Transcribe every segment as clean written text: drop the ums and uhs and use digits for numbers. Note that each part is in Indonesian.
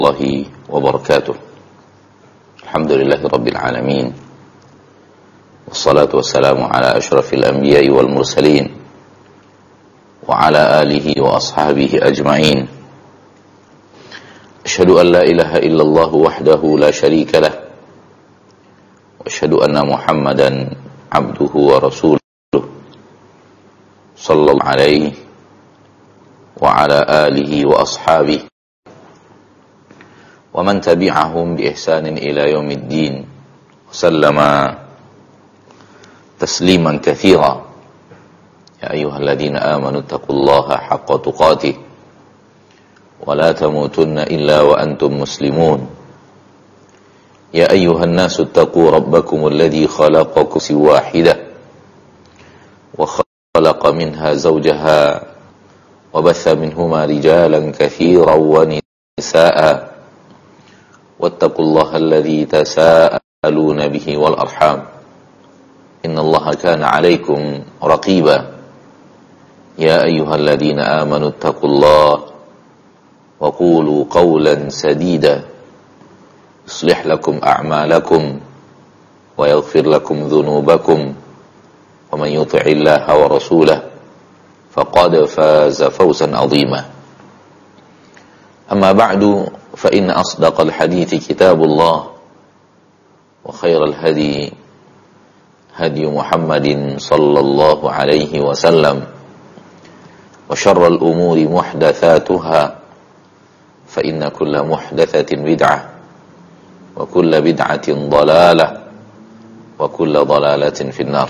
الله وبركاته. الحمد لله رب العالمين، والصلاة والسلام على أشرف الأنبياء والمرسلين وعلى آله وأصحابه أجمعين. أشهد أن لا إله إلا الله وحده لا شريك له، وأشهد أن محمدا عبده ورسوله صلى الله عليه وعلى آله وأصحابه ومن تبعهم بإحسان إلى يوم الدين وسلم تسليما كثيرا. يا أيها الذين آمنوا اتقوا الله حق تقاته ولا تموتن إلا وأنتم مسلمون. يا أيها الناس اتقوا ربكم الذي خلقكم من واحدة وخلق منها زوجها وبث منهما رجالا كثيرا ونساء واتقوا الله الذي تساءلون به والأرحام إن الله كان عليكم رقيبا. يا أيها الذين آمنوا اتقوا الله وقولوا قولا سديدا يصلح لكم أعمالكم ويغفر لكم ذنوبكم ومن يطع الله ورسوله فقد فاز فوزا عظيما. أما بعد فإن أصدق الحديث كتاب الله وخير الهدي هدي محمد صلى الله عليه وسلم وشر الأمور محدثاتها فإن كل محدثة بدعة وكل بدعة ضلالة وكل ضلالة في النار.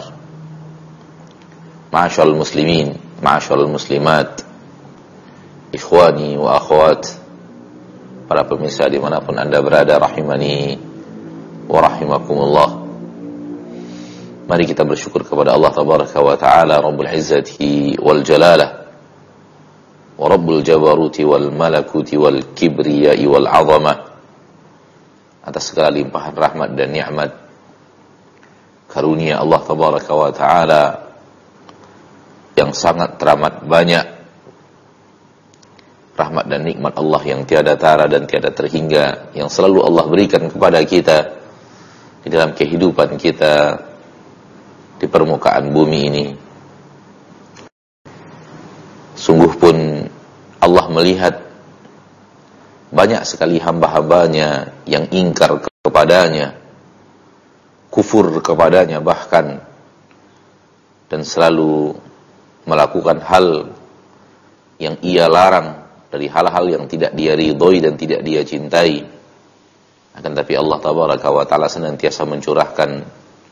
معاشر المسلمين معاشر المسلمات ikhwani wa akhwat, para pemirsa dimanapun Anda berada, rahimani wa rahimakumullah. Mari kita bersyukur kepada Allah tabaraka wa ta'ala, Rabbul Izzati wal Jalalah wa Rabbul Jabaruti wal Malakuti wal Kibriyai wal Azamah, atas segala limpahan rahmat dan nikmat karunia Allah tabaraka wa ta'ala yang sangat teramat banyak, rahmat dan nikmat Allah yang tiada tara dan tiada terhingga, yang selalu Allah berikan kepada kita di dalam kehidupan kita di permukaan bumi ini. Sungguh pun Allah melihat banyak sekali hamba-hambanya yang ingkar kepadanya, kufur kepadanya bahkan, dan selalu melakukan hal yang ia larang dari hal-hal yang tidak dia ridhoi dan tidak dia cintai. Akan tapi Allah tabaraka wa ta'ala senantiasa mencurahkan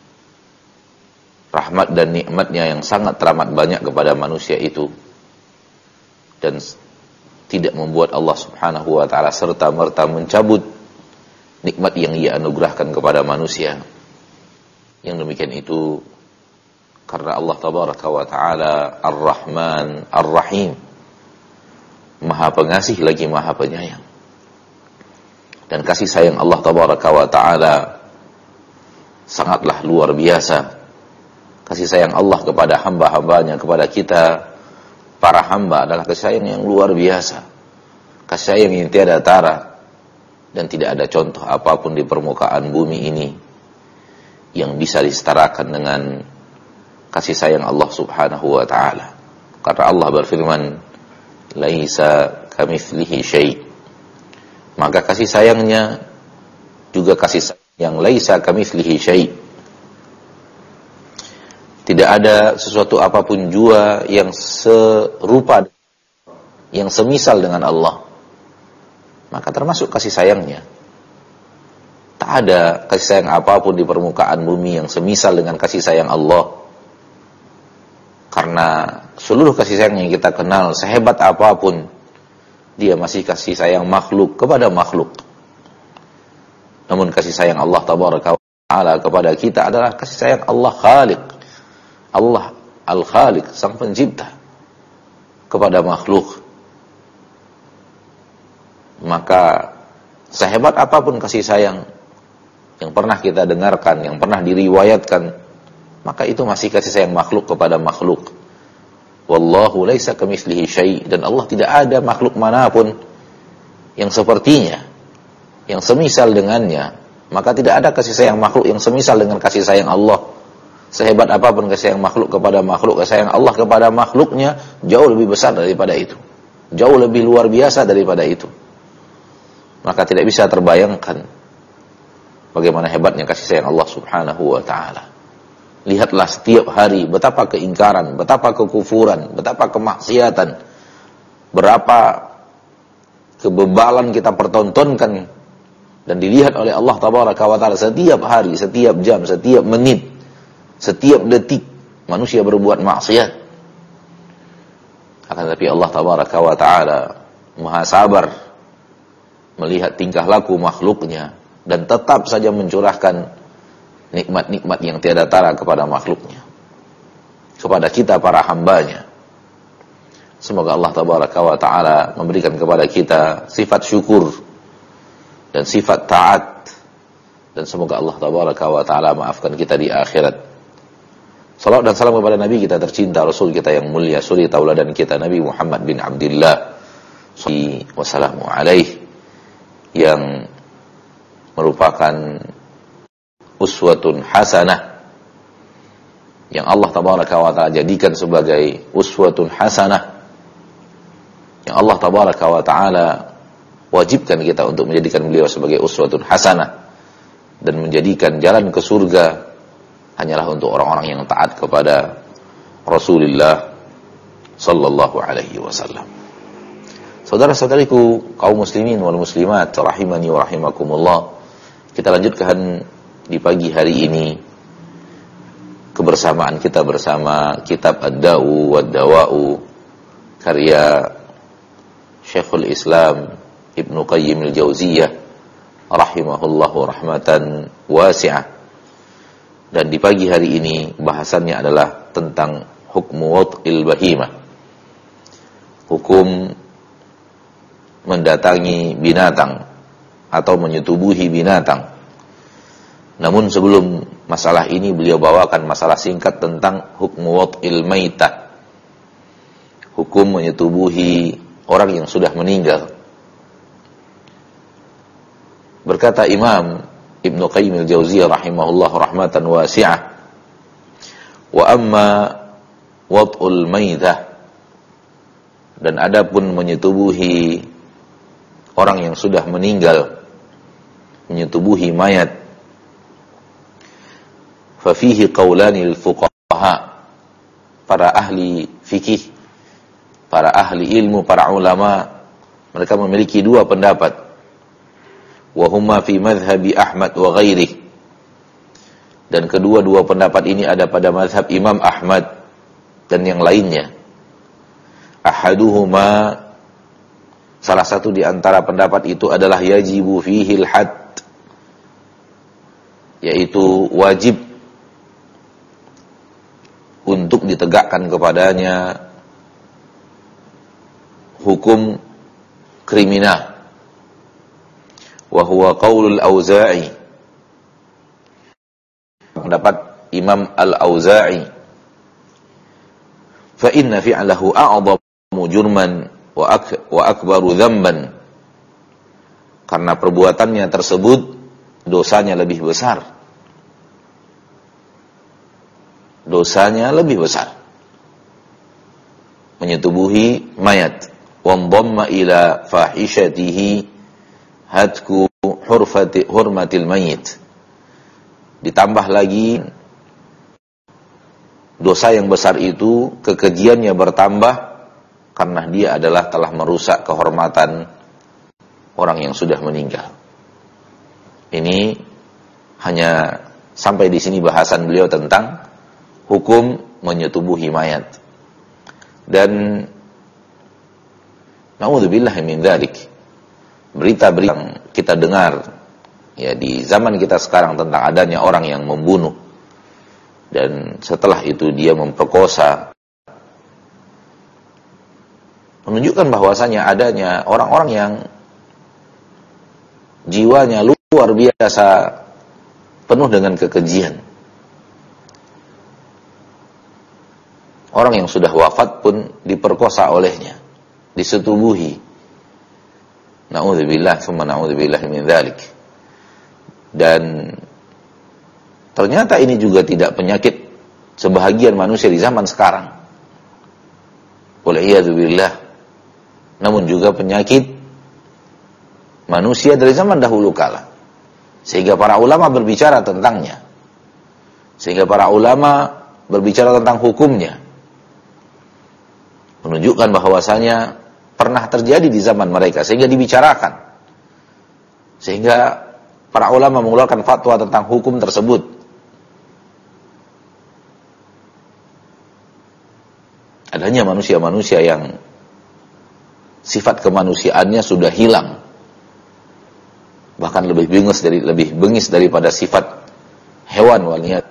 rahmat dan nikmatnya yang sangat teramat banyak kepada manusia itu, dan tidak membuat Allah subhanahu wa ta'ala serta-merta mencabut nikmat yang ia anugerahkan kepada manusia. Yang demikian itu karena Allah tabaraka wa ta'ala Ar-Rahman Ar-Rahim, Maha Pengasih lagi Maha Penyayang. Dan kasih sayang Allah tabaraka wa ta'ala sangatlah luar biasa. Kasih sayang Allah kepada hamba-hambanya, kepada kita para hamba, adalah kasih sayang yang luar biasa, kasih sayang yang tiada tara, dan tidak ada contoh apapun di permukaan bumi ini yang bisa disetarakan dengan kasih sayang Allah subhanahu wa ta'ala. Karena Allah berfirman, laisa kamitslihi syai', maka kasih sayangnya juga kasih sayang yang laisa kamitslihi syai'. Tidak ada sesuatu apapun jua yang serupa, yang semisal dengan Allah. Maka termasuk kasih sayangnya. Tak ada kasih sayang apapun di permukaan bumi yang semisal dengan kasih sayang Allah. Karena seluruh kasih sayang yang kita kenal, sehebat apapun, dia masih kasih sayang makhluk kepada makhluk. Namun kasih sayang Allah tabaraka wa ta'ala kepada kita adalah kasih sayang Allah Khaliq, Allah Al-Khaliq, Sang Pencipta, kepada makhluk. Maka sehebat apapun kasih sayang yang pernah kita dengarkan, yang pernah diriwayatkan, maka itu masih kasih sayang makhluk kepada makhluk. Wallahu laisa kamitslihi syai', dan Allah tidak ada makhluk manapun yang sepertinya. yang semisal dengannya, maka tidak ada kasih sayang makhluk yang semisal dengan kasih sayang Allah. Sehebat apapun kasih sayang makhluk kepada makhluk, kasih sayang Allah kepada makhluknya jauh lebih besar daripada itu, jauh lebih luar biasa daripada itu. Maka tidak bisa terbayangkan bagaimana hebatnya kasih sayang Allah subhanahu wa ta'ala. Lihatlah setiap hari betapa keingkaran, betapa kekufuran, betapa kemaksiatan, berapa kebebalan kita pertontonkan dan dilihat oleh Allah tabaraka wa ta'ala setiap hari, setiap jam, setiap menit, setiap detik manusia berbuat maksiat. Akan tetapi Allah tabaraka wa ta'ala maha sabar melihat tingkah laku makhluknya dan tetap saja mencurahkan nikmat-nikmat yang tiada tara kepada makhluknya, kepada kita para hambanya. Semoga Allah tabaraka wa ta'ala memberikan kepada kita sifat syukur dan sifat taat, dan semoga Allah tabaraka wa ta'ala maafkan kita di akhirat. Salawat dan salam kepada Nabi kita tercinta, Rasul kita yang mulia, suri tauladan kita, Nabi Muhammad bin Abdullah sallallahu wasallamu alaihi, yang merupakan uswatun hasanah, yang Allah tabaraka wa ta'ala jadikan sebagai uswatun hasanah, yang Allah tabaraka wa ta'ala wajibkan kita untuk menjadikan beliau sebagai uswatun hasanah, dan menjadikan jalan ke surga hanyalah untuk orang-orang yang taat kepada Rasulullah sallallahu alaihi wasallam. Saudara-saudariku kaum muslimin wal muslimat rahimani wa rahimakumullah, kita lanjutkan di pagi hari ini kebersamaan kita bersama kitab Ad-Da'u wad-Dawa'u karya Syekhul Islam Ibnu Qayyim al-Jauziyah rahimahullahu rahmatan wasi'ah. Dan di pagi hari ini bahasannya adalah tentang hukmu wad'il bahimah, hukum mendatangi binatang atau menyetubuhi binatang. Namun sebelum masalah ini beliau bawakan masalah singkat tentang hukmu wad'il maitah, hukum menyetubuhi orang yang sudah meninggal. Berkata Imam Ibnu Qayyim al-Jauziyah rahimahullah rahmatan wasi'ah, wa amma wad'ul maitah, dan adapun menyetubuhi orang yang sudah meninggal, menyetubuhi mayat, fa fihi qaulani al-fuqaha, para ahli fikih, para ahli ilmu, para ulama, mereka memiliki dua pendapat. Wa huma fi madhhabi Ahmad wa ghairihi, dan kedua-dua pendapat ini ada pada mazhab Imam Ahmad dan yang lainnya. Ahaduhuma, salah satu di antara pendapat itu adalah yajibu fihil had, yaitu wajib untuk ditegakkan kepadanya hukum kriminal. Wa huwa qaulul Auza'i, pendapat Imam Al-Auza'i, fa inna fi'lahu a'zamu jurman wa akbaru dzamban, karena perbuatannya tersebut dosanya lebih besar, dosanya lebih besar, menyetubuhi mayat. Wa dhamma ila fahishatihi hatku hurmatil mayit, ditambah lagi dosa yang besar itu kekejiannya bertambah karena dia adalah telah merusak kehormatan orang yang sudah meninggal. Ini hanya sampai di sini bahasan beliau tentang hukum menyetubuhi mayat. Dan naudzubillahi min dzalik, berita-berita yang kita dengar ya di zaman kita sekarang tentang adanya orang yang membunuh dan setelah itu dia memperkosa, menunjukkan bahwasanya adanya orang-orang yang jiwanya luar biasa penuh dengan kekejian. Orang yang sudah wafat pun diperkosa olehnya, disetubuhi. Na'udzubillah, tsumma na'udzubillah min dzalik. Dan ternyata ini juga tidak penyakit sebahagian manusia di zaman sekarang. Wal'iyadzubillah. Namun juga penyakit manusia dari zaman dahulu kala. Sehingga para ulama berbicara tentangnya. Sehingga para ulama berbicara tentang hukumnya. Menunjukkan bahwasanya pernah terjadi di zaman mereka, sehingga dibicarakan. Sehingga para ulama mengeluarkan fatwa tentang hukum tersebut. Adanya manusia-manusia yang sifat kemanusiaannya sudah hilang. Bahkan lebih bengis daripada sifat hewan waliyat.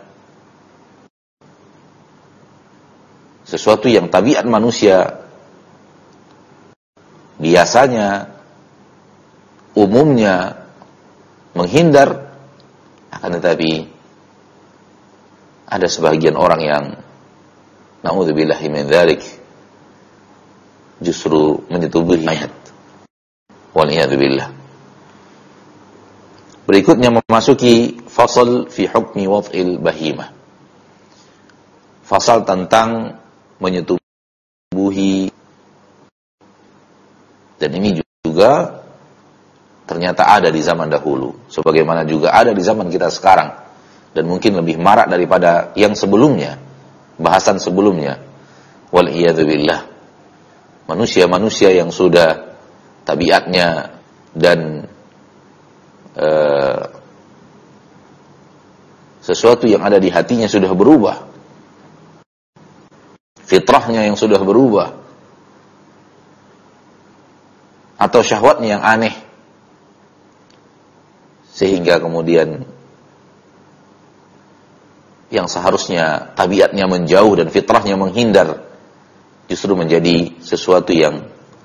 Sesuatu yang tabiat manusia biasanya, umumnya menghindar, akan tetapi ada sebagian orang yang na'udzubillahi min dzalik justru menyetubuhi mayat. Wal'iyadzubillah. Berikutnya memasuki fasal fi hukmi wad'il bahimah. Fasal tentang menyetubuhi. Dan ini juga ternyata ada di zaman dahulu, sebagaimana juga ada di zaman kita sekarang, dan mungkin lebih marak daripada yang sebelumnya, bahasan sebelumnya. Wal'iyadzubillah. Manusia-manusia yang sudah tabiatnya dan sesuatu yang ada di hatinya sudah berubah, fitrahnya yang sudah berubah, atau syahwatnya yang aneh, sehingga kemudian yang seharusnya tabiatnya menjauh dan fitrahnya menghindar justru menjadi sesuatu yang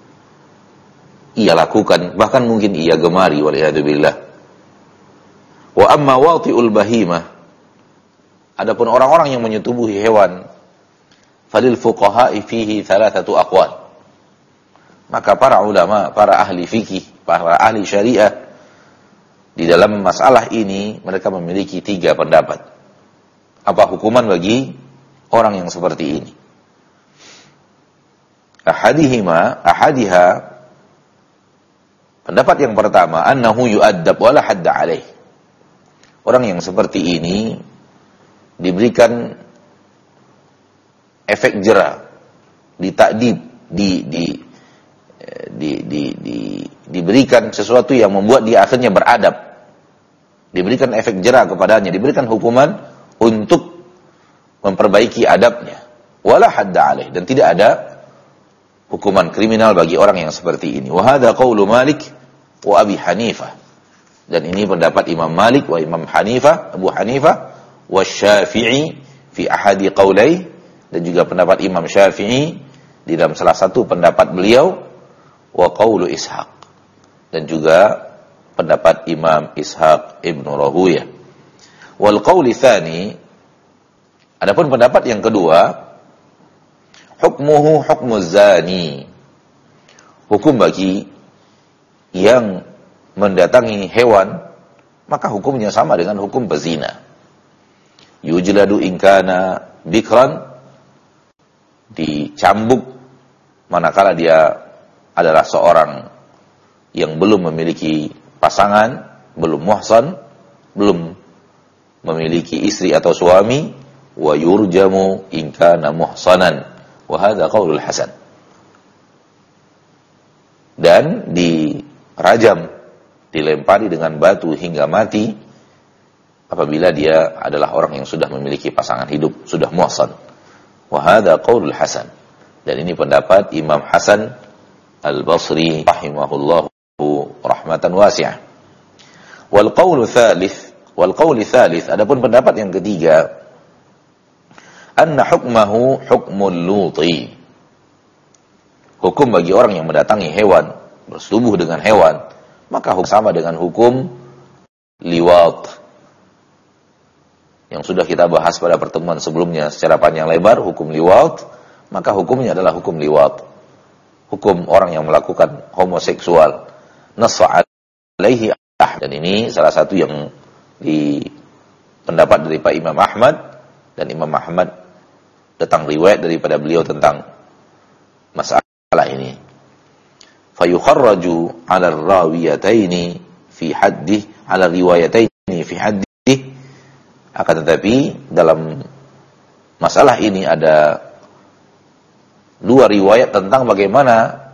ia lakukan, bahkan mungkin ia gemari, wal'iyadzubillah. Wa amma wati'ul bahimah, adapun orang-orang yang menyetubuhi hewan, falil fuqaha'i fihi thalathatu aqwal. Maka para ulama, para ahli fikih, para ahli syariah di dalam masalah ini mereka memiliki 3 pendapat. Apa hukuman bagi orang yang seperti ini? Ahadiha, pendapat yang pertama, annahu yu'addab wala hadda alaih. Orang yang seperti ini diberikan efek jera, ditakdib, diberikan sesuatu yang membuat dia akhirnya beradab, diberikan efek jera kepadanya, diberikan hukuman untuk memperbaiki adabnya, wala hadda alaih, dan tidak ada hukuman kriminal bagi orang yang seperti ini. Wa hadza qaulu Malik wa Abi Hanifah, dan ini pendapat Imam Malik wa Imam Hanifah, Abu Hanifah, wa Syafi'i fi ahadi qaulai, dan juga pendapat Imam Syafi'i di dalam salah satu pendapat beliau, wa qaulu Ishaq, dan juga pendapat Imam Ishaq Ibn Rahuyah. Wal qauli tsani, adapun pendapat yang kedua, hukmuhu hukmuz zani, hukum bagi yang mendatangi hewan, maka hukumnya sama dengan hukum pezina. Yujladu in kana bikran, dicambuk manakala dia adalah seorang yang belum memiliki pasangan, belum muhsan, belum memiliki istri atau suami, wa yurjamu in kana muhsanan, wa hadza qaulul hasan. Dan dirajam, dilempari dengan batu hingga mati apabila dia adalah orang yang sudah memiliki pasangan hidup, sudah muhsan. Wa hadza qaulul hasan. Dan ini pendapat Imam Hasan Al-Basri rahimahullahu rahmatan wasi'ah. Wal qaulu tsalits, adapun pendapat yang ketiga, anna hukmahu hukmul luti, hukum bagi orang yang mendatangi hewan, bersetubuh dengan hewan, maka hukum sama dengan hukum liwat yang sudah kita bahas pada pertemuan sebelumnya secara panjang lebar. Hukum liwat, maka hukumnya adalah hukum liwat, hukum orang yang melakukan homoseksual. nassa alaihi Ahmad. Dan ini salah satu yang di pendapat dari Pak Imam Ahmad, dan Imam Ahmad datang riwayat daripada beliau tentang masalah ini. Fayukharraju 'ala ar-rawiyataini fi haddih 'ala riwayataini fi haddih. Akan tetapi dalam masalah ini ada dua riwayat tentang bagaimana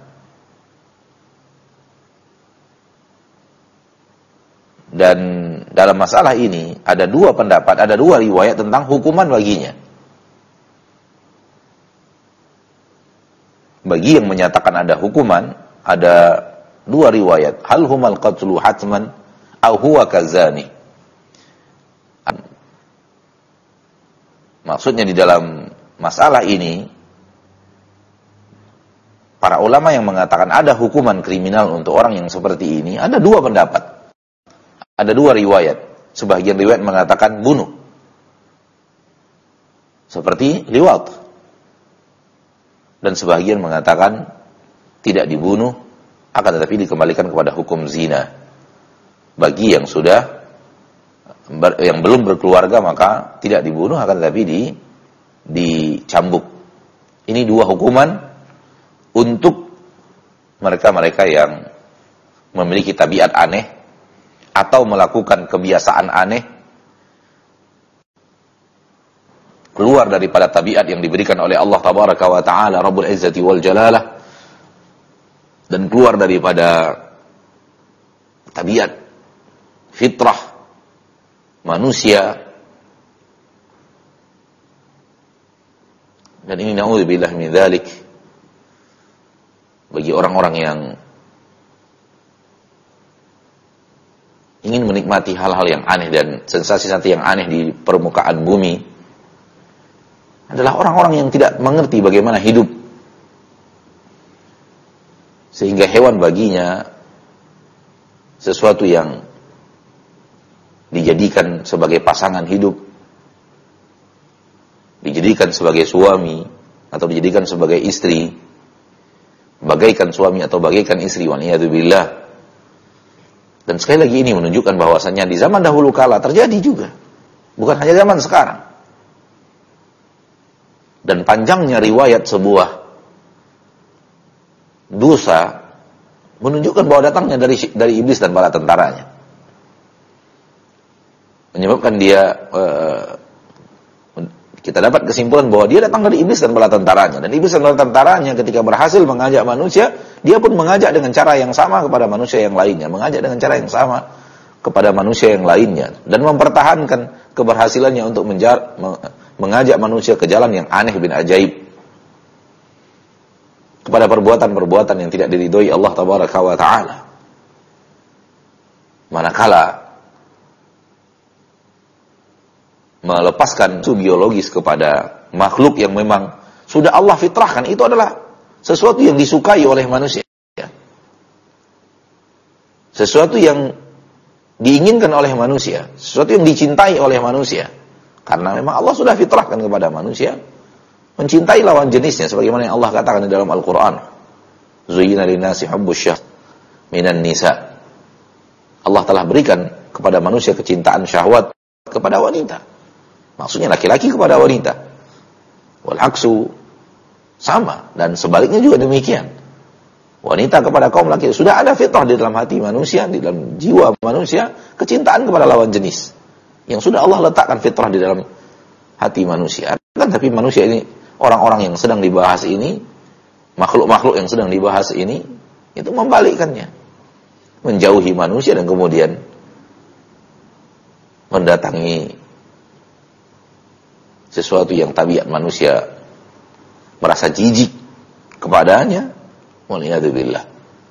dan dalam masalah ini ada dua pendapat, ada dua riwayat tentang hukuman baginya. Bagi yang menyatakan ada hukuman, ada dua riwayat. Hal humal qatlu hatman au huwa kazani. Maksudnya di dalam masalah ini, para ulama yang mengatakan ada hukuman kriminal untuk orang yang seperti ini, ada dua pendapat. Ada dua riwayat. Sebagian riwayat mengatakan bunuh. Seperti liwat. Dan sebagian mengatakan tidak dibunuh, akan tetapi dikembalikan kepada hukum zina. Bagi yang yang belum berkeluarga maka tidak dibunuh, akan tetapi dicambuk. Ini dua hukuman untuk mereka-mereka yang memiliki tabiat aneh atau melakukan kebiasaan aneh keluar daripada tabiat yang diberikan oleh Allah Tabaraka wa Ta'ala Rabbul Izzati wal Jalalah, dan keluar daripada tabiat fitrah manusia. Dan ini na'udzubillah min dzalik, bagi orang-orang yang ingin menikmati hal-hal yang aneh dan sensasi-sensasi yang aneh di permukaan bumi, adalah orang-orang yang tidak mengerti bagaimana hidup. Sehingga hewan baginya sesuatu yang dijadikan sebagai pasangan hidup, dijadikan sebagai suami atau dijadikan sebagai istri, bagaikan suami atau bagaikan istri, waliyadzubillah. Dan sekali lagi ini menunjukkan bahwasannya di zaman dahulu kala terjadi juga, bukan hanya zaman sekarang. Dan panjangnya riwayat sebuah dosa menunjukkan bahwa datangnya dari iblis dan para tentaranya, menyebabkan dia kita dapat kesimpulan bahwa dia datang dari iblis dan bala tentaranya. Dan iblis dan bala tentaranya ketika berhasil mengajak manusia, dia pun mengajak dengan cara yang sama kepada manusia yang lainnya, mengajak dengan cara yang sama kepada manusia yang lainnya, dan mempertahankan keberhasilannya untuk mengajak manusia ke jalan yang aneh bin ajaib, kepada perbuatan-perbuatan yang tidak diridhoi Allah Tabaraka wa Ta'ala. Manakala melepaskan su biologis kepada makhluk yang memang sudah Allah fitrahkan, itu adalah sesuatu yang disukai oleh manusia, sesuatu yang diinginkan oleh manusia, sesuatu yang dicintai oleh manusia, karena memang Allah sudah fitrahkan kepada manusia mencintai lawan jenisnya, sebagaimana yang Allah katakan di dalam Al-Quran, zuyyina linnasi hubbus syahwat minan nisa. Allah telah berikan kepada manusia kecintaan syahwat kepada wanita, maksudnya laki-laki kepada wanita. Wal aksu, sama, dan sebaliknya juga demikian. Wanita kepada kaum laki, sudah ada fitrah di dalam hati manusia, di dalam jiwa manusia, kecintaan kepada lawan jenis yang sudah Allah letakkan fitrah di dalam hati manusia. Kan tapi manusia ini, orang-orang yang sedang dibahas ini, makhluk-makhluk yang sedang dibahas ini, itu membalikkannya, menjauhi manusia dan kemudian mendatangi sesuatu yang tabiat manusia merasa jijik kepadanya, waliyadzubillah.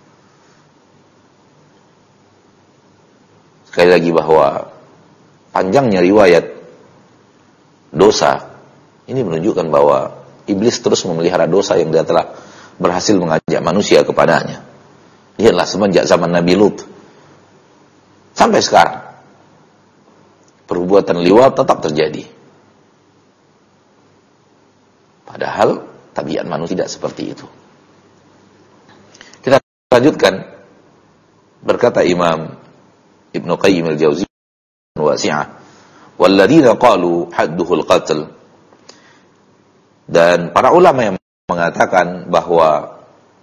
Sekali lagi bahwa panjangnya riwayat dosa ini menunjukkan bahwa iblis terus memelihara dosa yang dia telah berhasil mengajak manusia kepadanya. Lihatlah semenjak zaman Nabi Lut sampai sekarang, perbuatan liwat tetap terjadi. Padahal tabiat manusia tidak seperti itu. Kita lanjutkan Berkata Imam Ibnu Qayyim al-Jauziyah wasi'ah, walladzina qalu hadduhul qatl, dan para ulama yang mengatakan bahwa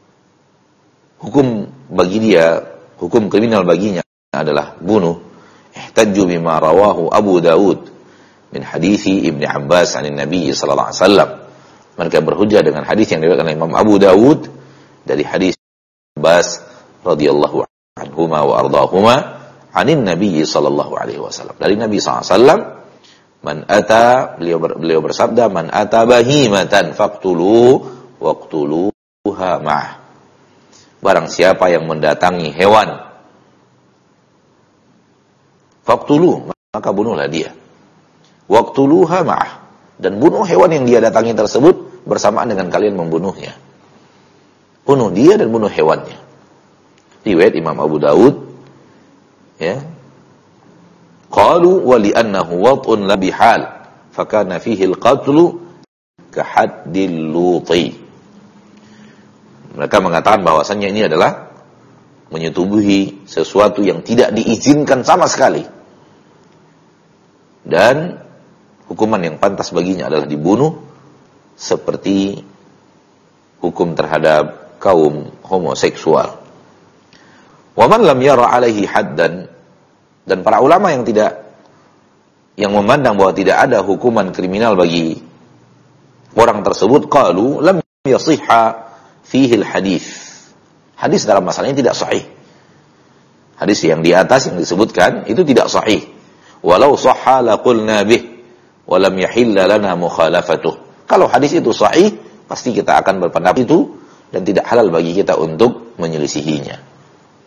hukum bagi dia, hukum kriminal baginya adalah bunuh, ihtajju bima rawahu Abu Dawud min hadithi Ibnu Abbas an Nabi sallallahu alaihi wasallam. Mereka berhujjah dengan hadis yang diriwayatkan oleh Imam Abu Dawud dari hadis Abbas radhiyallahu anhuma wa ardahuma anin Nabi sallallahu alaihi wasallam. Dari Nabi sallallahu alaihi wasallam, man ata, beliau bersabda, man ata bahimatan faqtulu waqtuluha ma'ah. Barang siapa yang mendatangi hewan, faqtulu, maka bunuhlah dia. Waqtuluha ma'ah, dan bunuh hewan yang dia datangi tersebut bersamaan dengan kalian membunuhnya. Bunuh dia dan bunuh hewannya. Riwayat Imam Abu Dawud, ya. Qalu wa li'annahu wad'un la bihal fakana fihi al-qatlu ka haddil luti. Mereka mengatakan bahwasannya ini adalah menyetubuhi sesuatu yang tidak diizinkan sama sekali, dan hukuman yang pantas baginya adalah dibunuh, seperti hukum terhadap kaum homoseksual. Wa man lam yara alaihi haddan, dan para ulama yang memandang bahwa tidak ada hukuman kriminal bagi orang tersebut, qalu lam yasihha fihi al-hadis. Hadis dalam masalah ini tidak sahih. Hadis yang di atas yang disebutkan itu tidak sahih. Walau sahha laqulna bih wa lam yahilla lana mukhalafatuh. Kalau hadis itu sahih, pasti kita akan berpendapat itu dan tidak halal bagi kita untuk menyelisihinya.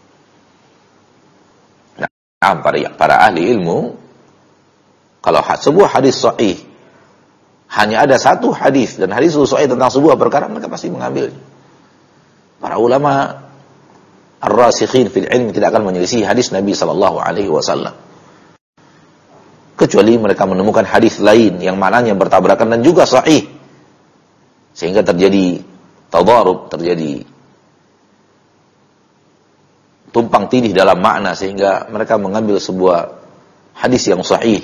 Nah, para ahli ilmu, kalau sebuah hadis sahih, hanya ada satu hadis dan hadis itu sahih tentang sebuah perkara, mereka pasti mengambilnya. Para ulama ar-rasikhin fil ilm tidak akan menyelisih hadis Nabi sallallahu alaihi wasallam, kecuali mereka menemukan hadis lain yang maknanya bertabrakan dan juga sahih, sehingga terjadi tadarub, terjadi tumpang tindih dalam makna, sehingga mereka mengambil sebuah hadis yang sahih,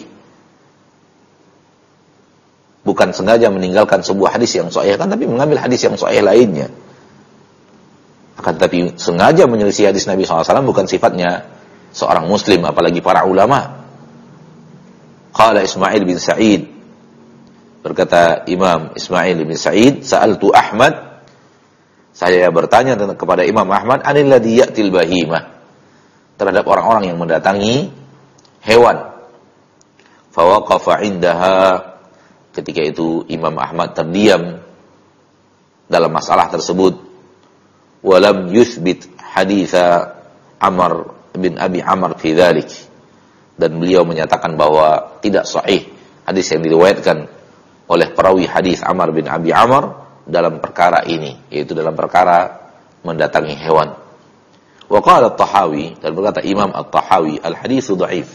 bukan sengaja meninggalkan sebuah hadis yang sahih, kan, tapi mengambil hadis yang sahih lainnya. Akan tapi sengaja menyelisih hadis Nabi SAW bukan sifatnya seorang muslim, apalagi para ulama. Qala Ismail bin Sa'id, berkata Imam Ismail bin Sa'id, sa'altu Ahmad, saya bertanya kepada Imam Ahmad, anil ladzi ya'til bahimah, terhadap orang-orang yang mendatangi hewan. Fawaqafa indaha, ketika itu Imam Ahmad terdiam dalam masalah tersebut. Walam yuthbit haditha Amr bin Abi Amr fi dzalik, dan beliau menyatakan bahwa tidak sahih hadis yang diriwayatkan oleh perawi hadis Amr bin Abi Amr dalam perkara ini, yaitu dalam perkara mendatangi hewan. Wa qala at-Tahawi, dan berkata Imam at-Tahawi, al-haditsu dhaif.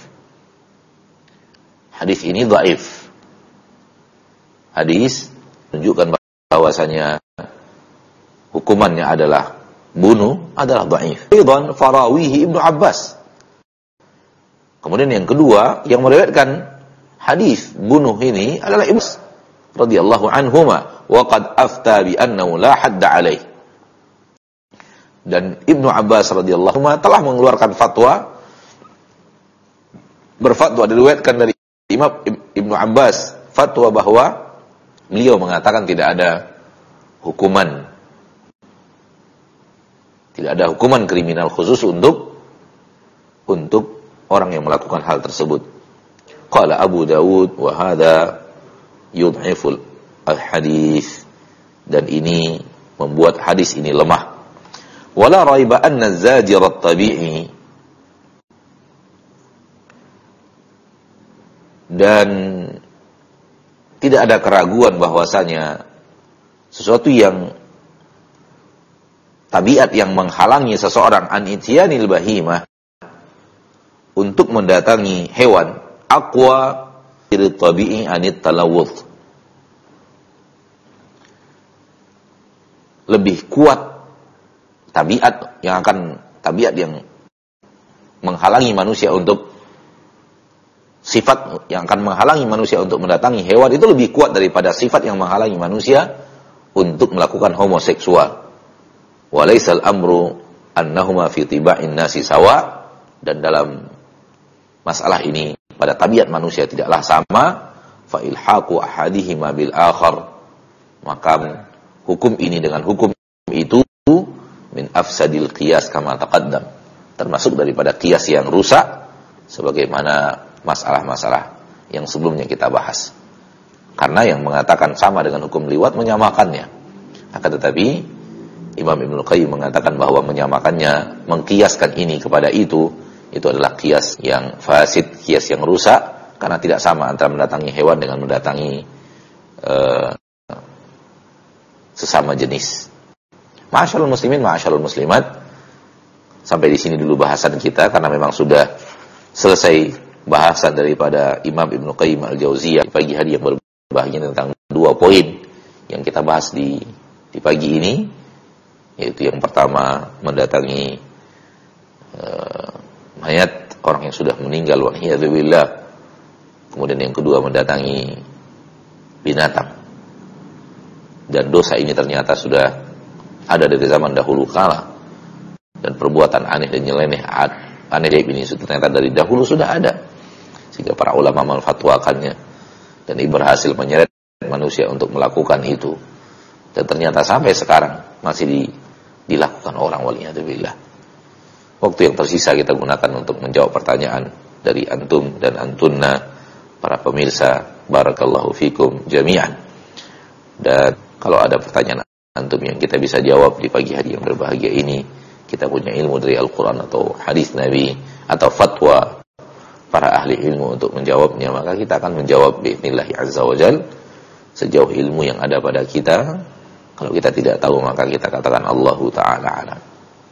Hadis ini dhaif. Hadis menunjukkan bahwasanya hukumannya adalah bunuh, adalah dhaif. Aidan farawihi Ibnu Abbas. Kemudian yang kedua yang meriwayatkan hadis bunuh ini adalah Ibnu radhiyallahu anhuma, wa qad afta bi annahu la hadda alaih. Dan Ibnu Abbas radhiyallahu anhuma telah mengeluarkan fatwa, berfatwa, diriwayatkan dari Imam Ibnu Abbas, fatwa bahwa beliau mengatakan tidak ada hukuman kriminal khusus untuk orang yang melakukan hal tersebut. Qala Abu Dawud wa hadha yudhiful al-hadis, dan ini membuat hadis ini lemah. Wala raiba anna az-zajir at-tabi'i, dan tidak ada keraguan bahwasanya sesuatu yang tabiat yang menghalangi seseorang an ityanil bahimah, untuk mendatangi hewan, aqwa tabi'i anit talawuth, lebih kuat tabiat yang menghalangi manusia untuk sifat yang akan menghalangi manusia untuk mendatangi hewan itu lebih kuat daripada sifat yang menghalangi manusia untuk melakukan homoseksual. Walaisal amru annahuma fi tiba'in nasi sawa, dan dalam masalah ini pada tabiat manusia tidaklah sama, fa ilhaqu ahadihima bil akhar, maka hukum ini dengan hukum itu min afsadil qiyas kama taqaddam, termasuk daripada qiyas yang rusak sebagaimana masalah-masalah yang sebelumnya kita bahas. Karena yang mengatakan sama dengan hukum liwat menyamakannya. Akan tetapi Imam Ibnu Qayyim mengatakan bahwa menyamakannya, mengkiaskan ini kepada itu adalah kias yang fasid, kias yang rusak, karena tidak sama antara mendatangi hewan dengan mendatangi sesama jenis. Ma'asyiral muslimin, ma'asyiral muslimat, sampai di sini dulu bahasan kita karena memang sudah selesai bahasan daripada Imam Ibnu Qayyim al-Jauziyah di pagi hari yang berbahagia tentang 2 poin yang kita bahas di pagi ini, yaitu yang pertama mendatangi mayat orang yang sudah meninggal walhiyadzubillah, kemudian yang kedua mendatangi binatang. Dan dosa ini ternyata sudah ada dari zaman dahulu kala, dan perbuatan aneh dan nyeleneh aneh ini ternyata dari dahulu sudah ada, sehingga para ulama menfatwakannya dan berhasil menyeret manusia untuk melakukan itu, dan ternyata sampai sekarang masih dilakukan orang waliyadzubillah. Waktu yang tersisa kita gunakan untuk menjawab pertanyaan dari antum dan antunna, para pemirsa, barakallahu fikum jami'an. Dan kalau ada pertanyaan antum yang kita bisa jawab di pagi hari yang berbahagia ini, kita punya ilmu dari Al-Quran atau hadis Nabi atau fatwa para ahli ilmu untuk menjawabnya, maka kita akan menjawab bi'idznillah azza wa jal sejauh ilmu yang ada pada kita. Kalau kita tidak tahu, maka kita katakan Allahu ta'ala alam.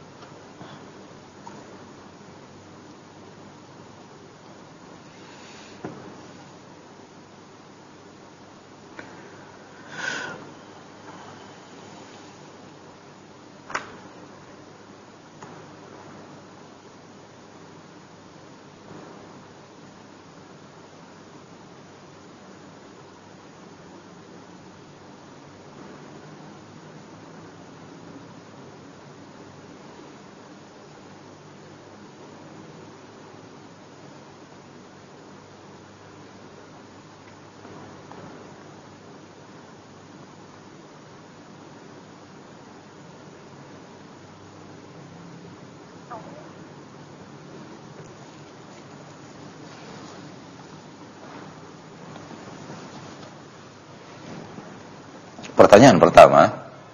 Pertanyaan pertama,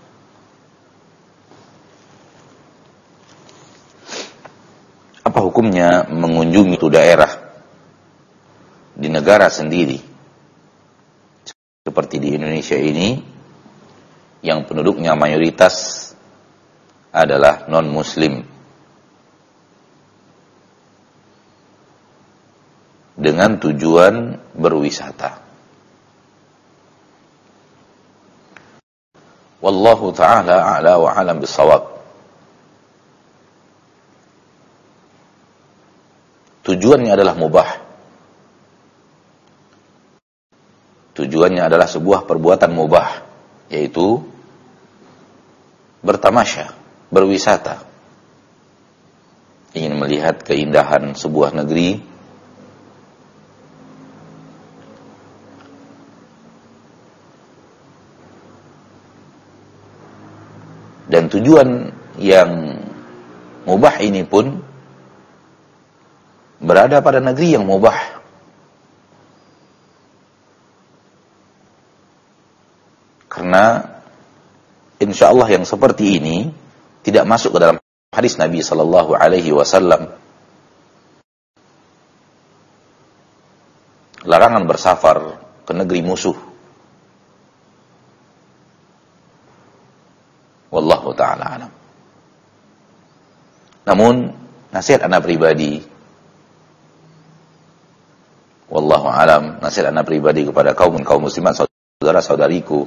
apa hukumnya mengunjungi suatu daerah di negara sendiri seperti di Indonesia ini yang penduduknya mayoritas adalah non-muslim, dengan tujuan berwisata? Wallahu ta'ala a'la wa a'lam bissawab. Tujuannya adalah mubah. Tujuannya adalah sebuah perbuatan mubah, yaitu bertamasya, berwisata. Ingin melihat keindahan sebuah negeri, dan tujuan yang mubah ini pun berada pada negeri yang mubah. Karena insyaallah yang seperti ini tidak masuk ke dalam hadis Nabi sallallahu alaihi wasallam. Larangan bersafar ke negeri musuh. Wallahu ta'ala alam. Namun nasihat anak pribadi, wallahu alam, nasihat anak pribadi kepada kaum muslimat, saudara-saudariku,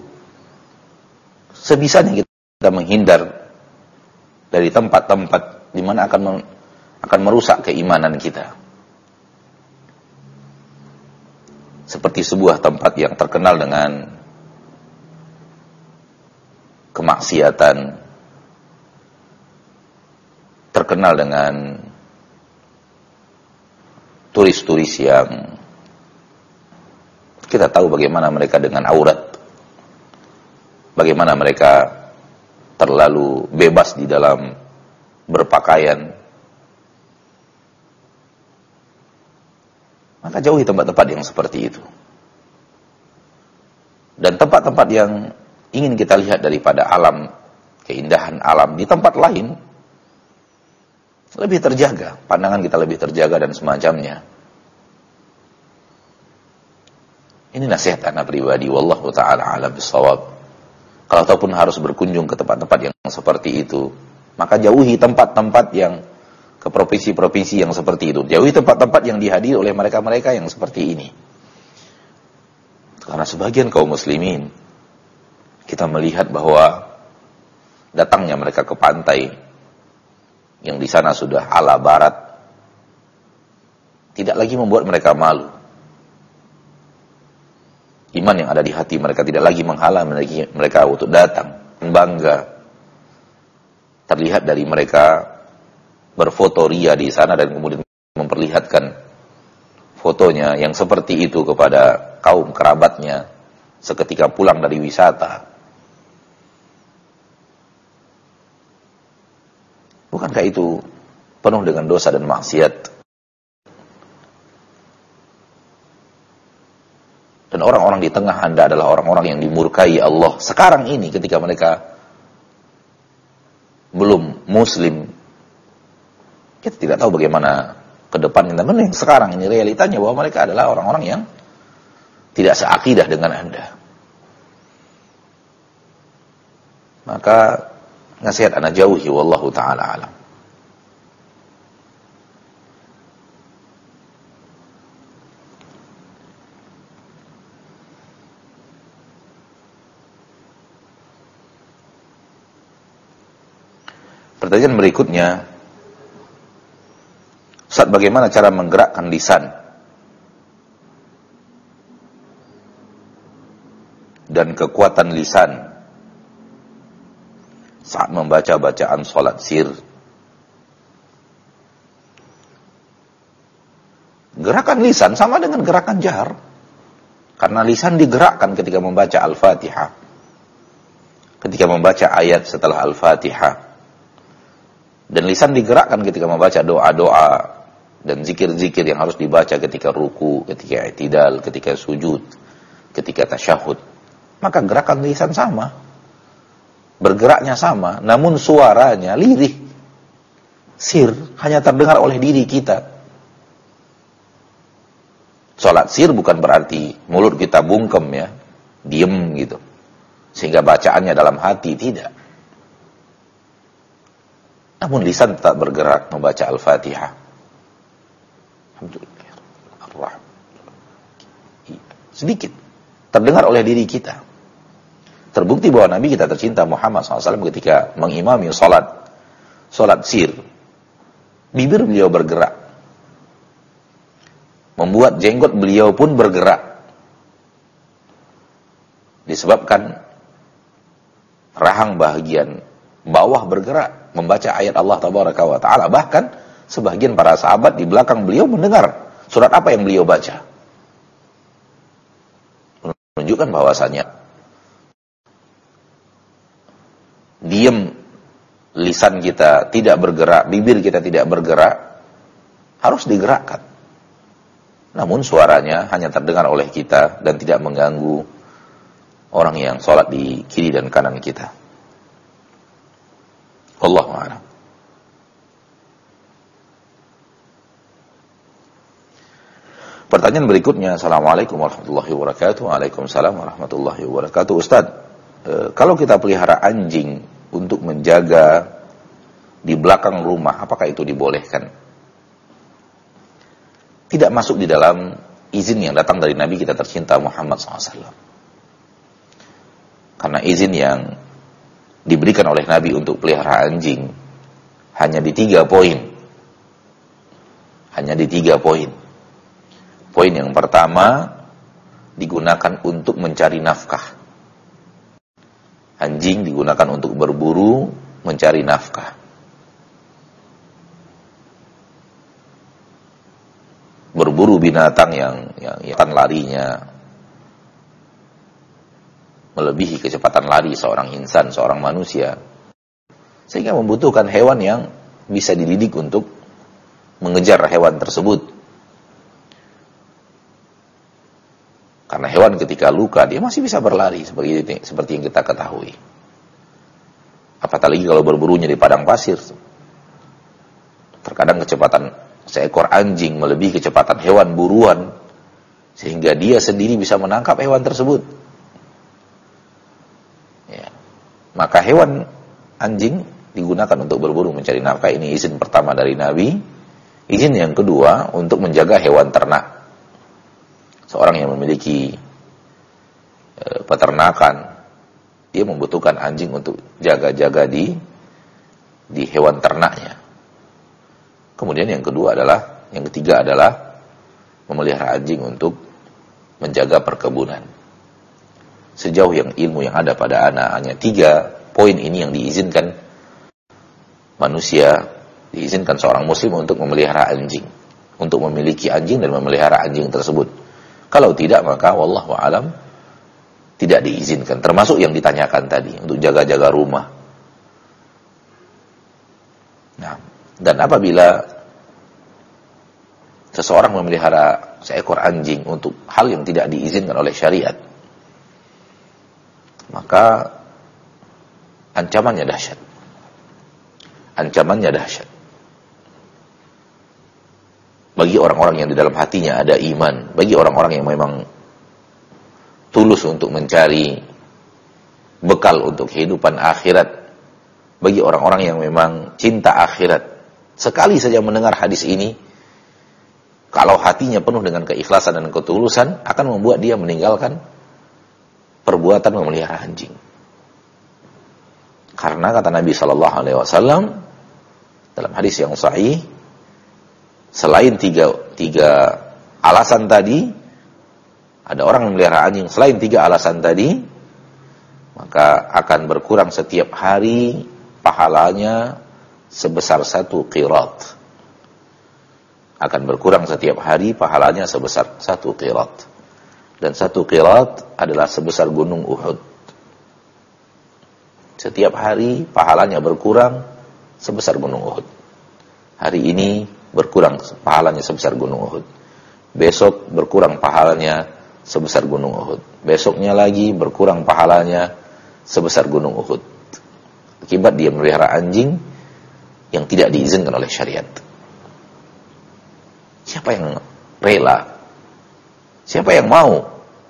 sebisanya kita menghindar dari tempat-tempat di mana akan akan merusak keimanan kita. Seperti sebuah tempat yang terkenal dengan kemaksiatan, terkenal dengan turis-turis yang kita tahu bagaimana mereka dengan aurat, bagaimana mereka terlalu bebas di dalam berpakaian. Maka jauhi tempat-tempat yang seperti itu. Dan tempat-tempat yang ingin kita lihat daripada alam, keindahan alam di tempat lain lebih terjaga, pandangan kita lebih terjaga dan semacamnya. Ini nasihat anak pribadi, wallahu ta'ala a'lam bissawab. Kalau ataupun harus berkunjung ke tempat-tempat yang seperti itu, maka jauhi tempat-tempat yang ke provinsi-provinsi yang seperti itu. Jauhi tempat-tempat yang dihadiri oleh mereka-mereka yang seperti ini. Karena sebagian kaum muslimin, kita melihat bahwa datangnya mereka ke pantai yang di sana sudah ala barat tidak lagi membuat mereka malu. Iman yang ada di hati mereka tidak lagi menghalang mereka untuk datang, bangga. Terlihat dari mereka berfoto ria di sana dan kemudian memperlihatkan fotonya yang seperti itu kepada kaum kerabatnya seketika pulang dari wisata. Bukankah itu penuh dengan dosa dan maksiat? Dan orang-orang di tengah Anda adalah orang-orang yang dimurkai Allah sekarang ini ketika mereka belum muslim. Kita tidak tahu bagaimana ke depan, namun yang sekarang ini realitanya bahwa mereka adalah orang-orang yang tidak seakidah dengan Anda. Maka nasihat anak jauhi, wallahu ta'ala alam. Pertanyaan berikutnya, Ustaz, bagaimana cara menggerakkan lisan dan kekuatan lisan saat membaca bacaan sholat sir? Gerakan lisan sama dengan gerakan jahar, karena lisan digerakkan ketika membaca Al-Fatihah, ketika membaca ayat setelah Al-Fatihah. Dan lisan digerakkan ketika membaca doa-doa dan zikir-zikir yang harus dibaca ketika ruku, ketika i'tidal, ketika sujud, ketika tasyahud. Maka gerakan lisan sama, bergeraknya sama, namun suaranya lirih, sir, hanya terdengar oleh diri kita. Salat sir bukan berarti mulut kita bungkem ya, diem gitu, sehingga bacaannya dalam hati, tidak. Namun lisan tetap bergerak membaca Al-Fatihah. Alhamdulillah. Sedikit terdengar oleh diri kita. Terbukti bahwa Nabi kita tercinta Muhammad SAW ketika mengimami salat sir, bibir beliau bergerak, membuat jenggot beliau pun bergerak, disebabkan rahang bagian bawah bergerak membaca ayat Allah Tabaraka wa Ta'ala. Bahkan sebagian para sahabat di belakang beliau mendengar surat apa yang beliau baca, menunjukkan bahwasanya diam lisan kita tidak bergerak, bibir kita tidak bergerak, harus digerakkan. Namun suaranya hanya terdengar oleh kita dan tidak mengganggu orang yang sholat di kiri dan kanan kita. Wallahu a'lam. Pertanyaan berikutnya, Assalamualaikum warahmatullahi wabarakatuh. Waalaikumsalam warahmatullahi wabarakatuh. Ustaz, kalau kita pelihara anjing untuk menjaga di belakang rumah, apakah itu dibolehkan? Tidak masuk di dalam izin yang datang dari Nabi kita tercinta Muhammad SAW. Karena izin yang diberikan oleh Nabi untuk pelihara anjing hanya di 3 poin. hanya di 3 poin. Poin yang pertama, digunakan untuk mencari nafkah. Anjing digunakan untuk berburu, mencari nafkah. Berburu binatang yang larinya melebihi kecepatan lari seorang insan, seorang manusia, sehingga membutuhkan hewan yang bisa dididik untuk mengejar hewan tersebut. Karena hewan ketika luka, dia masih bisa berlari seperti yang kita ketahui. Apatah lagi kalau berburunya di padang pasir. Terkadang kecepatan seekor anjing melebihi kecepatan hewan buruan, sehingga dia sendiri bisa menangkap hewan tersebut. Ya. Maka hewan anjing digunakan untuk berburu mencari nafkah. Ini izin pertama dari Nabi. Izin yang kedua untuk menjaga hewan ternak. Seorang yang memiliki peternakan, dia membutuhkan anjing untuk jaga-jaga di hewan ternaknya. Kemudian yang ketiga adalah memelihara anjing untuk menjaga perkebunan. Sejauh yang ilmu yang ada pada anak, hanya 3 poin ini yang diizinkan manusia, diizinkan seorang muslim untuk memelihara anjing, untuk memiliki anjing dan memelihara anjing tersebut. Kalau tidak, maka wallahu alam tidak diizinkan. Termasuk yang ditanyakan tadi, untuk jaga-jaga rumah. Nah, dan apabila seseorang memelihara seekor anjing untuk hal yang tidak diizinkan oleh syariat, maka ancamannya dahsyat. Ancamannya dahsyat. Bagi orang-orang yang di dalam hatinya ada iman, bagi orang-orang yang memang tulus untuk mencari bekal untuk kehidupan akhirat, bagi orang-orang yang memang cinta akhirat, sekali saja mendengar hadis ini, kalau hatinya penuh dengan keikhlasan dan ketulusan, akan membuat dia meninggalkan perbuatan memelihara anjing. Karena kata Nabi SAW dalam hadis yang sahih, selain tiga alasan tadi, ada orang yang memelihara anjing selain 3 alasan tadi, maka akan berkurang setiap hari pahalanya sebesar 1 qirat. Akan berkurang setiap hari pahalanya sebesar 1 qirat. Dan 1 qirat adalah sebesar gunung Uhud. Setiap hari pahalanya berkurang sebesar gunung Uhud. Hari ini berkurang pahalanya sebesar gunung Uhud. Besok berkurang pahalanya sebesar gunung Uhud. Besoknya lagi berkurang pahalanya sebesar gunung Uhud. Akibat dia memelihara anjing yang tidak diizinkan oleh syariat. Siapa yang rela? Siapa yang mau?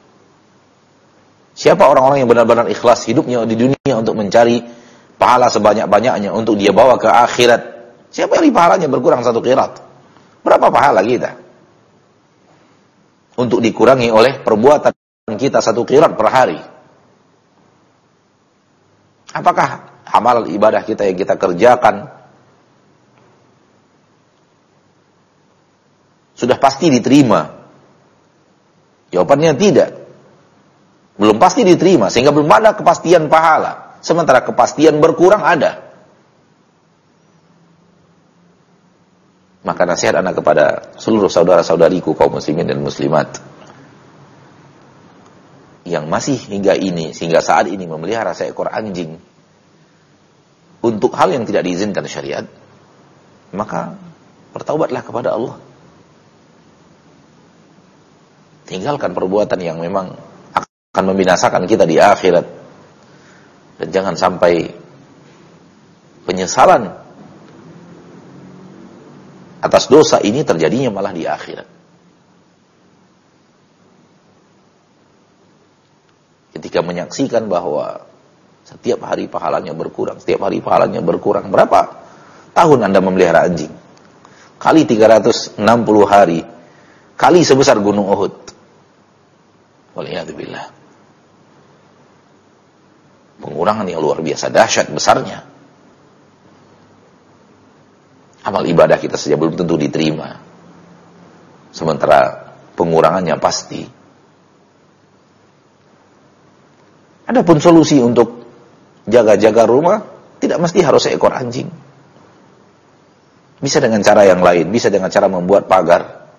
Siapa orang-orang yang benar-benar ikhlas hidupnya di dunia untuk mencari pahala sebanyak-banyaknya untuk dia bawa ke akhirat? Siapa yang pahalanya berkurang 1 qirat? Berapa pahala kita? Untuk dikurangi oleh perbuatan kita 1 qirat per hari. Apakah amal ibadah kita yang kita kerjakan sudah pasti diterima? Jawabannya tidak. Belum pasti diterima, sehingga belum ada kepastian pahala. Sementara kepastian berkurang ada. Maka nasihat anak kepada seluruh saudara-saudariku kaum muslimin dan muslimat yang masih hingga saat ini memelihara seekor anjing untuk hal yang tidak diizinkan syariat, maka bertaubatlah kepada Allah. Tinggalkan perbuatan yang memang akan membinasakan kita di akhirat. Dan jangan sampai penyesalan atas dosa ini terjadinya malah di akhirat. Ketika menyaksikan bahwa setiap hari pahalanya berkurang, berapa tahun Anda memelihara anjing? Kali 360 hari, kali sebesar gunung Uhud. Waliyadzubillah. Pengurangan yang luar biasa dahsyat besarnya. Amal ibadah kita saja belum tentu diterima. sementara pengurangannya pasti. Adapun solusi untuk jaga-jaga rumah tidak mesti harus seekor anjing. Bisa dengan cara yang lain, bisa dengan cara membuat pagar.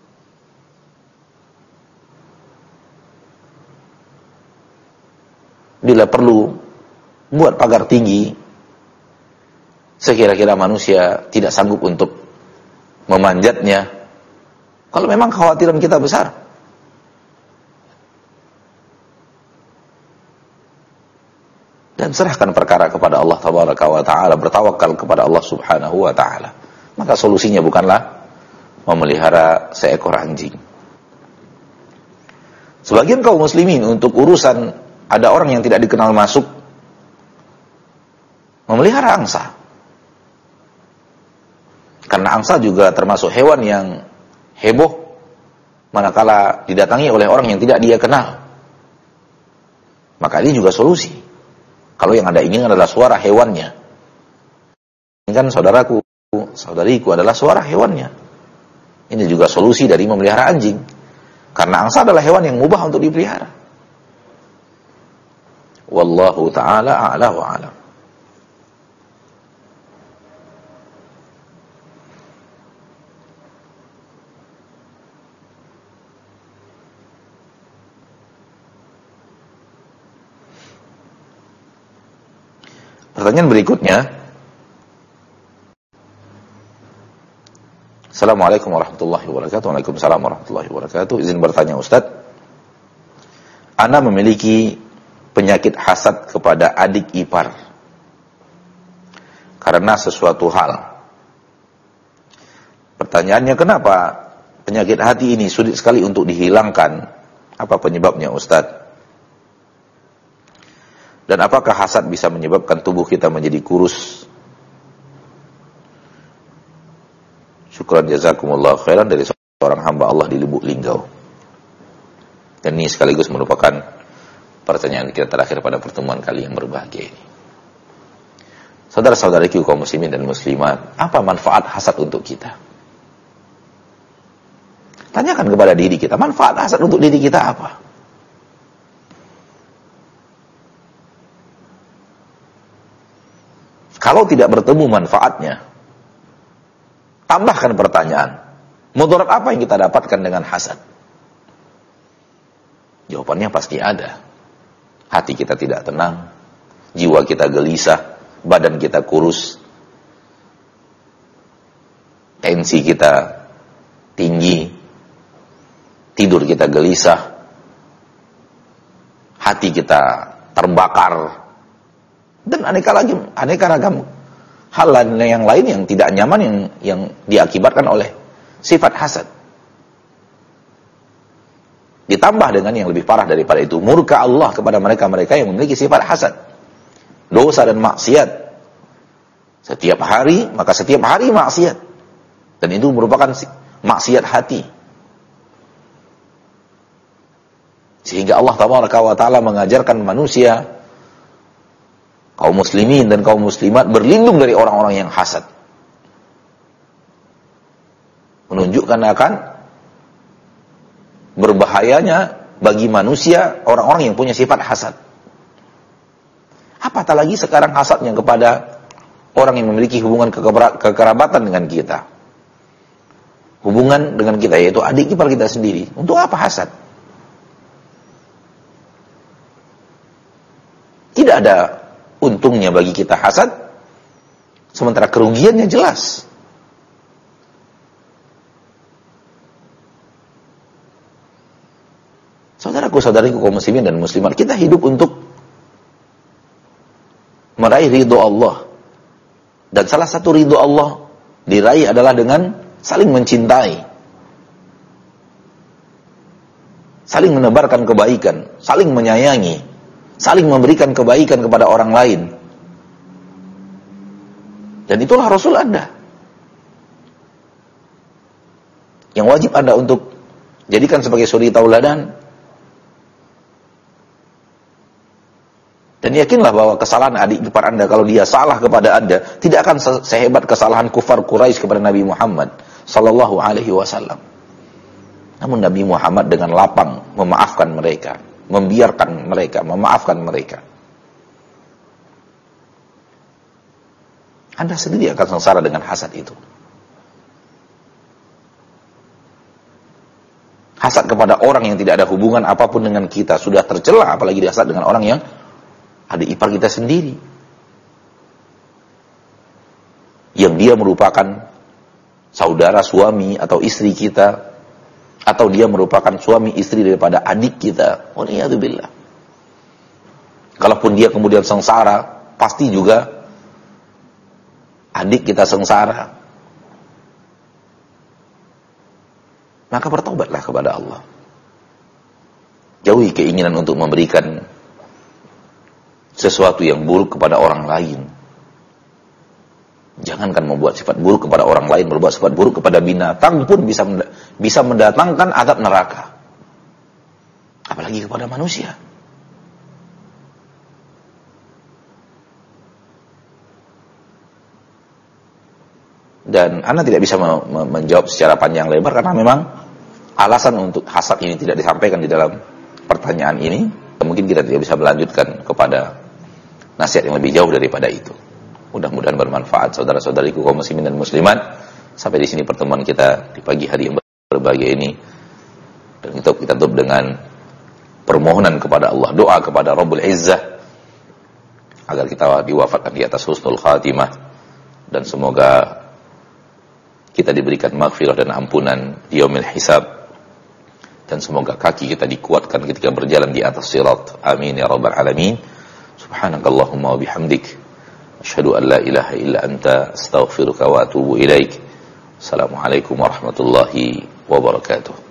Bila perlu, buat pagar tinggi, sekira-kira manusia tidak sanggup untuk memanjatnya. Kalau memang kekhawatiran kita besar, dan serahkan perkara kepada Allah Tabaraka wa Ta'ala, bertawakal kepada Allah Subhanahu wa Ta'ala, maka solusinya bukanlah memelihara seekor anjing. Sebagian kaum muslimin untuk urusan ada orang yang tidak dikenal masuk, memelihara angsa. Karena angsa juga termasuk hewan yang heboh manakala didatangi oleh orang yang tidak dia kenal. Maka ini juga solusi. Kalau yang Anda ingin adalah suara hewannya, ini kan saudaraku, saudariku adalah suara hewannya. Ini juga solusi dari memelihara anjing. Karena angsa adalah hewan yang mubah untuk dipelihara. Wallahu ta'ala a'la wa a'lam. Pertanyaan berikutnya. Assalamualaikum warahmatullahi wabarakatuh. Waalaikumsalam warahmatullahi wabarakatuh. Izin bertanya Ustaz, Ana memiliki penyakit hasad kepada adik ipar karena sesuatu hal. Pertanyaannya, kenapa penyakit hati ini sulit sekali untuk dihilangkan? Apa penyebabnya Ustaz? Dan apakah hasad bisa menyebabkan tubuh kita menjadi kurus? Syukran jazakumullah khairan dari seorang hamba Allah di Lubuk Linggau. Dan ini sekaligus merupakan pertanyaan kita terakhir pada pertemuan kali yang berbahagia ini. Saudara-saudariku kaum muslimin dan muslimat, apa manfaat hasad untuk kita? Tanyakan kepada diri kita, manfaat hasad untuk diri kita apa? Kalau tidak bertemu manfaatnya, tambahkan pertanyaan, mudarat apa yang kita dapatkan dengan hasad? Jawabannya pasti ada. Hati kita tidak tenang, jiwa kita gelisah, badan kita kurus, tensi kita tinggi, tidur kita gelisah, hati kita terbakar, dan aneka ragam hal yang lain yang tidak nyaman yang diakibatkan oleh sifat hasad. Ditambah dengan yang lebih parah daripada itu, murka Allah kepada mereka-mereka yang memiliki sifat hasad, dosa dan maksiat. Setiap hari maksiat. Dan itu merupakan maksiat hati. Sehingga Allah Ta'ala mengajarkan manusia, kaum muslimin dan kaum muslimat, berlindung dari orang-orang yang hasad. Menunjukkan akan berbahayanya bagi manusia orang-orang yang punya sifat hasad. Apatah lagi sekarang hasadnya kepada orang yang memiliki hubungan kekerabatan dengan kita. Hubungan dengan kita, yaitu adik ipar kita sendiri. Untuk apa hasad? Tidak ada untungnya bagi kita hasad, sementara kerugiannya jelas. Saudaraku kaum muslimin dan muslimat, kita hidup untuk meraih ridho Allah. Dan salah satu ridho Allah diraih adalah dengan saling mencintai, saling menebarkan kebaikan, saling menyayangi, saling memberikan kebaikan kepada orang lain. Dan itulah Rasul Anda, yang wajib Anda untuk jadikan sebagai suri tauladan. Dan yakinlah bahwa kesalahan adik ipar Anda, kalau dia salah kepada Anda, tidak akan sehebat kesalahan kufar Quraisy kepada Nabi Muhammad sallallahu alaihi wasallam. Namun Nabi Muhammad dengan lapang memaafkan mereka, membiarkan mereka, memaafkan mereka. Anda sendiri akan sengsara dengan hasad itu. Hasad kepada orang yang tidak ada hubungan apapun dengan kita sudah tercela, apalagi hasad dengan orang yang ada ipar kita sendiri, yang dia merupakan saudara suami atau istri kita, atau dia merupakan suami istri daripada adik kita. Waliyadzubillah. Kalaupun dia kemudian sengsara, pasti juga adik kita sengsara. Maka bertobatlah kepada Allah. Jauhi keinginan untuk memberikan sesuatu yang buruk kepada orang lain. Jangankan membuat sifat buruk kepada orang lain, berbuat sifat buruk kepada binatang pun bisa mendatangkan azab neraka. Apalagi kepada manusia. Dan Anda tidak bisa menjawab secara panjang lebar karena memang alasan untuk hasad ini tidak disampaikan di dalam pertanyaan ini. Mungkin kita tidak bisa melanjutkan kepada nasihat yang lebih jauh daripada itu. Mudah-mudahan bermanfaat saudara-saudariku kaum muslimin dan muslimat. Sampai di sini pertemuan kita di pagi hari yang berbahagia ini. Dan kita tutup dengan permohonan kepada Allah, doa kepada Rabbul Izzah agar kita diwafatkan di atas husnul khatimah, dan semoga kita diberikan maghfirah dan ampunan di yaumil hisab, dan semoga kaki kita dikuatkan ketika berjalan di atas sirat. Amin ya rabbal alamin. Subhanakallahumma wa bihamdik, asyhadu an la ilaha illa anta, astaghfiruka wa atubu ilaik. Assalamualaikum warahmatullahi wabarakatuh.